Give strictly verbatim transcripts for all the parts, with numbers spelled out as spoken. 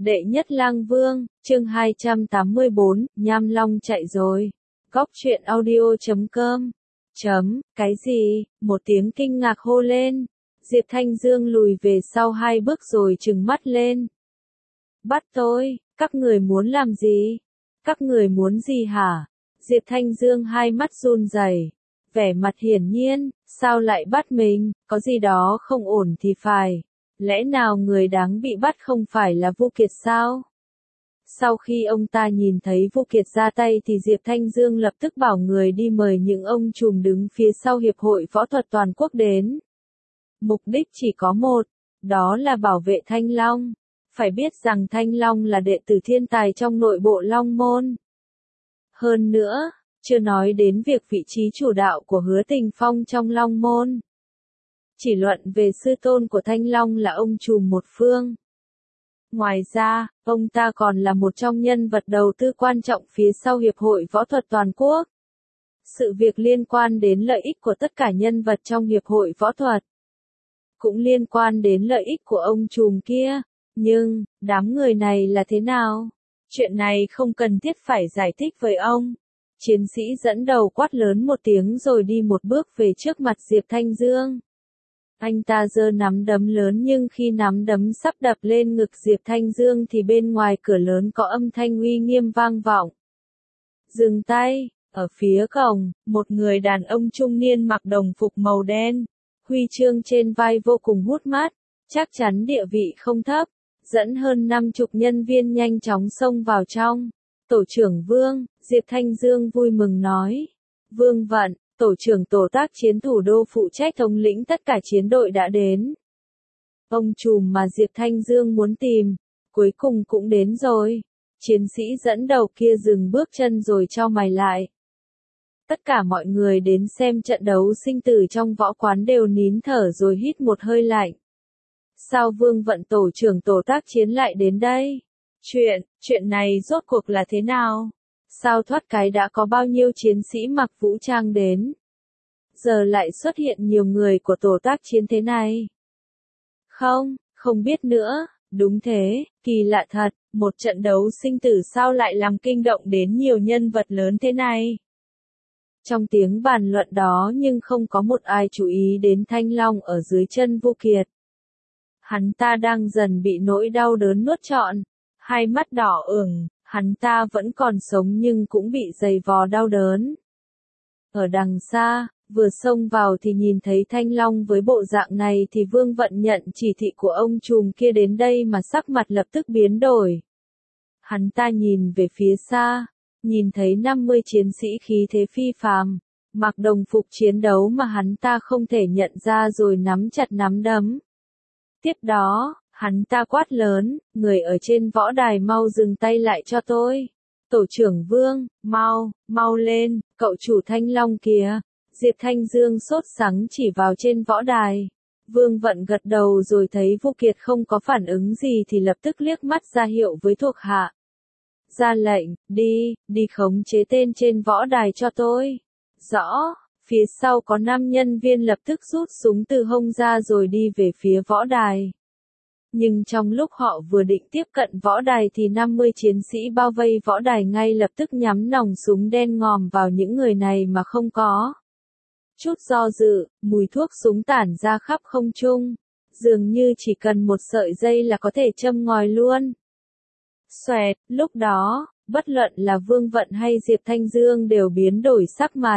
Đệ nhất lang vương, chương hai trăm tám mươi bốn, Nham Long chạy rồi. Góc truyện audio chấm com. Chấm, cái gì? Một tiếng kinh ngạc hô lên. Diệp Thanh Dương lùi về sau hai bước rồi trừng mắt lên. Bắt tôi, các người muốn làm gì? Các người muốn gì hả? Diệp Thanh Dương hai mắt run rẩy, vẻ mặt hiển nhiên, sao lại bắt mình, có gì đó không ổn thì phải. Lẽ nào người đáng bị bắt không phải là Vu Kiệt sao? Sau khi ông ta nhìn thấy Vu Kiệt ra tay thì Diệp Thanh Dương lập tức bảo người đi mời những ông trùm đứng phía sau Hiệp hội Võ thuật Toàn quốc đến. Mục đích chỉ có một, đó là bảo vệ Thanh Long. Phải biết rằng Thanh Long là đệ tử thiên tài trong nội bộ Long Môn. Hơn nữa, chưa nói đến việc vị trí chủ đạo của Hứa Tình Phong trong Long Môn. Chỉ luận về sư tôn của Thanh Long là ông trùm một phương. Ngoài ra, ông ta còn là một trong nhân vật đầu tư quan trọng phía sau Hiệp hội Võ thuật Toàn quốc. Sự việc liên quan đến lợi ích của tất cả nhân vật trong Hiệp hội Võ thuật. Cũng liên quan đến lợi ích của ông trùm kia. Nhưng, đám người này là thế nào? Chuyện này không cần thiết phải giải thích với ông. Chiến sĩ dẫn đầu quát lớn một tiếng rồi đi một bước về trước mặt Diệp Thanh Dương. Anh ta giơ nắm đấm lớn nhưng khi nắm đấm sắp đập lên ngực Diệp Thanh Dương thì bên ngoài cửa lớn có âm thanh uy nghiêm vang vọng. Dừng tay, ở phía cổng, một người đàn ông trung niên mặc đồng phục màu đen, huy chương trên vai vô cùng hút mắt, chắc chắn địa vị không thấp, dẫn hơn năm chục nhân viên nhanh chóng xông vào trong. Tổ trưởng Vương, Diệp Thanh Dương vui mừng nói. Vương Vận, tổ trưởng tổ tác chiến thủ đô phụ trách thống lĩnh tất cả chiến đội đã đến. Ông trùm mà Diệp Thanh Dương muốn tìm, cuối cùng cũng đến rồi. Chiến sĩ dẫn đầu kia dừng bước chân rồi chau mày lại. Tất cả mọi người đến xem trận đấu sinh tử trong võ quán đều nín thở rồi hít một hơi lạnh. Sao Vương Vận tổ trưởng tổ tác chiến lại đến đây? Chuyện, chuyện này rốt cuộc là thế nào? Sao thoát cái đã có bao nhiêu chiến sĩ mặc vũ trang đến? Giờ lại xuất hiện nhiều người của tổ tác chiến thế này? Không, không biết nữa, đúng thế, kỳ lạ thật, một trận đấu sinh tử sao lại làm kinh động đến nhiều nhân vật lớn thế này? Trong tiếng bàn luận đó nhưng không có một ai chú ý đến Thanh Long ở dưới chân Vu Kiệt. Hắn ta đang dần bị nỗi đau đớn nuốt trọn, hai mắt đỏ ửng, hắn ta vẫn còn sống nhưng cũng bị dày vò đau đớn. Ở đằng xa, vừa xông vào thì nhìn thấy Thanh Long với bộ dạng này thì Vương Vận nhận chỉ thị của ông trùm kia đến đây mà sắc mặt lập tức biến đổi. Hắn ta nhìn về phía xa, nhìn thấy năm mươi chiến sĩ khí thế phi phàm, mặc đồng phục chiến đấu mà hắn ta không thể nhận ra rồi nắm chặt nắm đấm. Tiếp đó, hắn ta quát lớn, người ở trên võ đài mau dừng tay lại cho tôi. Tổ trưởng Vương, mau, mau lên, cậu chủ Thanh Long kìa. Diệp Thanh Dương sốt sắng chỉ vào trên võ đài. Vương Vận gật đầu rồi thấy Vu Kiệt không có phản ứng gì thì lập tức liếc mắt ra hiệu với thuộc hạ. Ra lệnh, đi, đi khống chế tên trên võ đài cho tôi. Rõ. Phía sau có năm nhân viên lập tức rút súng từ hông ra rồi đi về phía võ đài. Nhưng trong lúc họ vừa định tiếp cận võ đài thì năm mươi chiến sĩ bao vây võ đài ngay lập tức nhắm nòng súng đen ngòm vào những người này mà không có chút do dự, mùi thuốc súng tản ra khắp không trung. Dường như chỉ cần một sợi dây là có thể châm ngòi luôn. Xoẹt, lúc đó, bất luận là Vương Vận hay Diệp Thanh Dương đều biến đổi sắc mặt.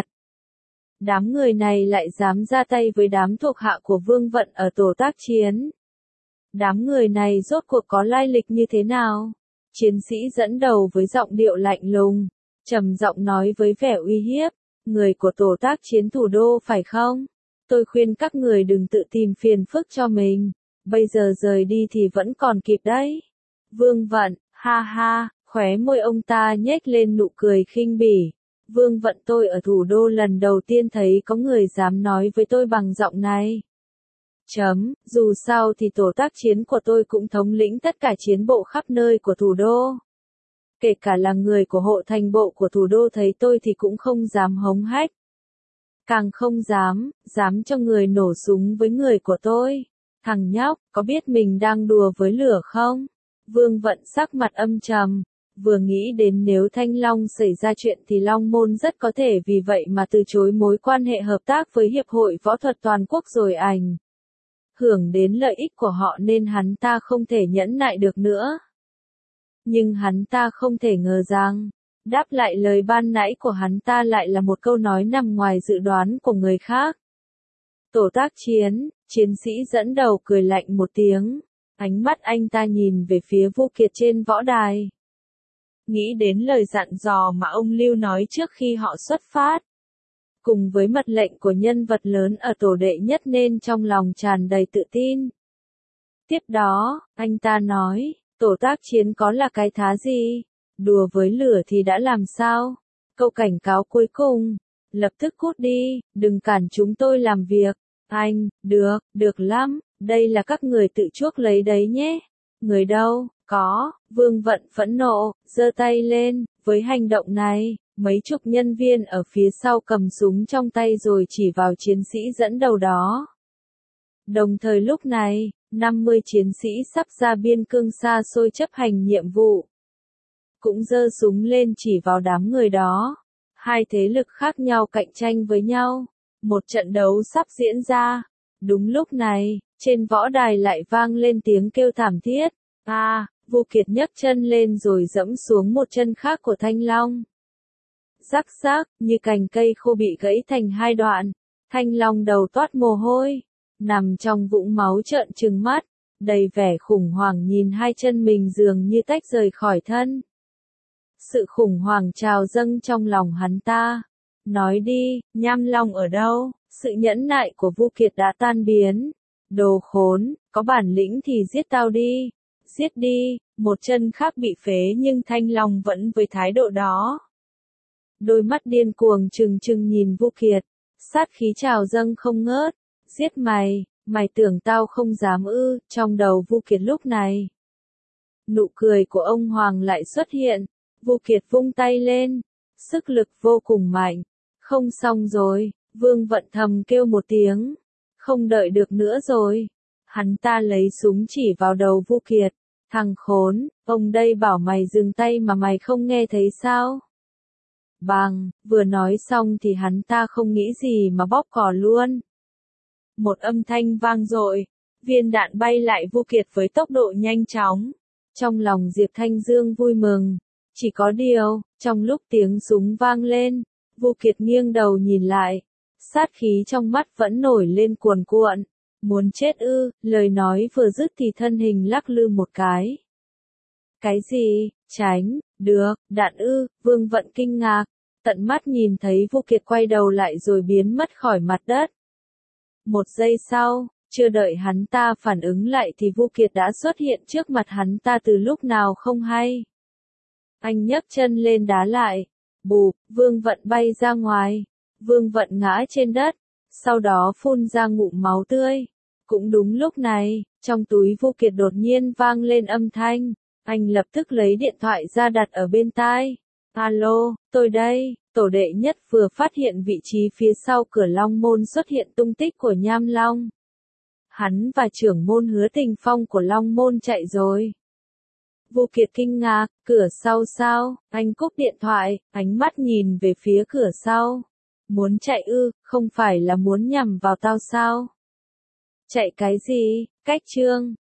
Đám người này lại dám ra tay với đám thuộc hạ của Vương Vận ở tổ tác chiến. Đám người này rốt cuộc có lai lịch như thế nào? Chiến sĩ dẫn đầu với giọng điệu lạnh lùng, trầm giọng nói với vẻ uy hiếp, người của tổ tác chiến thủ đô phải không? Tôi khuyên các người đừng tự tìm phiền phức cho mình, bây giờ rời đi thì vẫn còn kịp đấy. Vương Vận, ha ha, khóe môi ông ta nhếch lên nụ cười khinh bỉ. Vương Vận tôi ở thủ đô lần đầu tiên thấy có người dám nói với tôi bằng giọng này. Chấm, dù sao thì tổ tác chiến của tôi cũng thống lĩnh tất cả chiến bộ khắp nơi của thủ đô. Kể cả là người của hộ thành bộ của thủ đô thấy tôi thì cũng không dám hống hách. Càng không dám, dám cho người nổ súng với người của tôi. Thằng nhóc, có biết mình đang đùa với lửa không? Vương Vận sắc mặt âm trầm, vừa nghĩ đến nếu Thanh Long xảy ra chuyện thì Long Môn rất có thể vì vậy mà từ chối mối quan hệ hợp tác với Hiệp hội Võ thuật Toàn quốc rồi ảnh hưởng đến lợi ích của họ nên hắn ta không thể nhẫn nại được nữa. Nhưng hắn ta không thể ngờ rằng, đáp lại lời ban nãy của hắn ta lại là một câu nói nằm ngoài dự đoán của người khác. Tổ tác chiến, chiến sĩ dẫn đầu cười lạnh một tiếng, ánh mắt anh ta nhìn về phía Vu Kiệt trên võ đài. Nghĩ đến lời dặn dò mà ông Lưu nói trước khi họ xuất phát. Cùng với mật lệnh của nhân vật lớn ở tổ đệ nhất nên trong lòng tràn đầy tự tin. Tiếp đó, anh ta nói, tổ tác chiến có là cái thá gì? Đùa với lửa thì đã làm sao? Câu cảnh cáo cuối cùng, lập tức cút đi, đừng cản chúng tôi làm việc. Anh, được, được lắm, đây là các người tự chuốc lấy đấy nhé. Người đâu, có, Vương Vận phẫn nộ, giơ tay lên, với hành động này, mấy chục nhân viên ở phía sau cầm súng trong tay rồi chỉ vào chiến sĩ dẫn đầu đó. Đồng thời lúc này, năm mươi chiến sĩ sắp ra biên cương xa xôi chấp hành nhiệm vụ. Cũng giơ súng lên chỉ vào đám người đó. Hai thế lực khác nhau cạnh tranh với nhau. Một trận đấu sắp diễn ra. Đúng lúc này, trên võ đài lại vang lên tiếng kêu thảm thiết. À, Vu Kiệt nhấc chân lên rồi dẫm xuống một chân khác của Thanh Long. Rắc rắc, như cành cây khô bị gãy thành hai đoạn. Thanh Long đầu toát mồ hôi, nằm trong vũng máu trợn trừng mắt, đầy vẻ khủng hoảng nhìn hai chân mình dường như tách rời khỏi thân. Sự khủng hoảng trào dâng trong lòng hắn ta. Nói đi, Nham Long ở đâu? Sự nhẫn nại của Vu Kiệt đã tan biến. Đồ khốn, có bản lĩnh thì giết tao đi. Giết đi, một chân khác bị phế nhưng Thanh Long vẫn với thái độ đó. Đôi mắt điên cuồng trừng trừng nhìn Vu Kiệt, sát khí trào dâng không ngớt. Giết mày, mày tưởng tao không dám ư? Trong đầu Vu Kiệt lúc này. Nụ cười của ông Hoàng lại xuất hiện. Vu Kiệt vung tay lên, sức lực vô cùng mạnh. Không xong rồi, Vương Vận thầm kêu một tiếng. Không đợi được nữa rồi. Hắn ta lấy súng chỉ vào đầu Vu Kiệt. Thằng khốn, ông đây bảo mày dừng tay mà mày không nghe thấy sao? Bang, vừa nói xong thì hắn ta không nghĩ gì mà bóp cò luôn. Một âm thanh vang dội, viên đạn bay lại Vu Kiệt với tốc độ nhanh chóng. Trong lòng Diệp Thanh Dương vui mừng. Chỉ có điều, trong lúc tiếng súng vang lên, Vu Kiệt nghiêng đầu nhìn lại. Sát khí trong mắt vẫn nổi lên cuồn cuộn. Muốn chết ư, lời nói vừa dứt thì thân hình lắc lư một cái. Cái gì, tránh, được, đạn ư, Vương Vận kinh ngạc, tận mắt nhìn thấy Vu Kiệt quay đầu lại rồi biến mất khỏi mặt đất. Một giây sau, chưa đợi hắn ta phản ứng lại thì Vu Kiệt đã xuất hiện trước mặt hắn ta từ lúc nào không hay. Anh nhấc chân lên đá lại, bụp, Vương Vận bay ra ngoài, Vương Vận ngã trên đất, sau đó phun ra ngụm máu tươi. Cũng đúng lúc này, trong túi Vu Kiệt đột nhiên vang lên âm thanh, anh lập tức lấy điện thoại ra đặt ở bên tai. Alo, tôi đây, tổ đệ nhất vừa phát hiện vị trí phía sau cửa Long Môn xuất hiện tung tích của Nham Long. Hắn và trưởng môn Hứa Tình Phong của Long Môn chạy rồi. Vu Kiệt kinh ngạc, cửa sau sao? Anh cúp điện thoại, ánh mắt nhìn về phía cửa sau. Muốn chạy ư, không phải là muốn nhằm vào tao sao? Chạy cái gì? Cách chương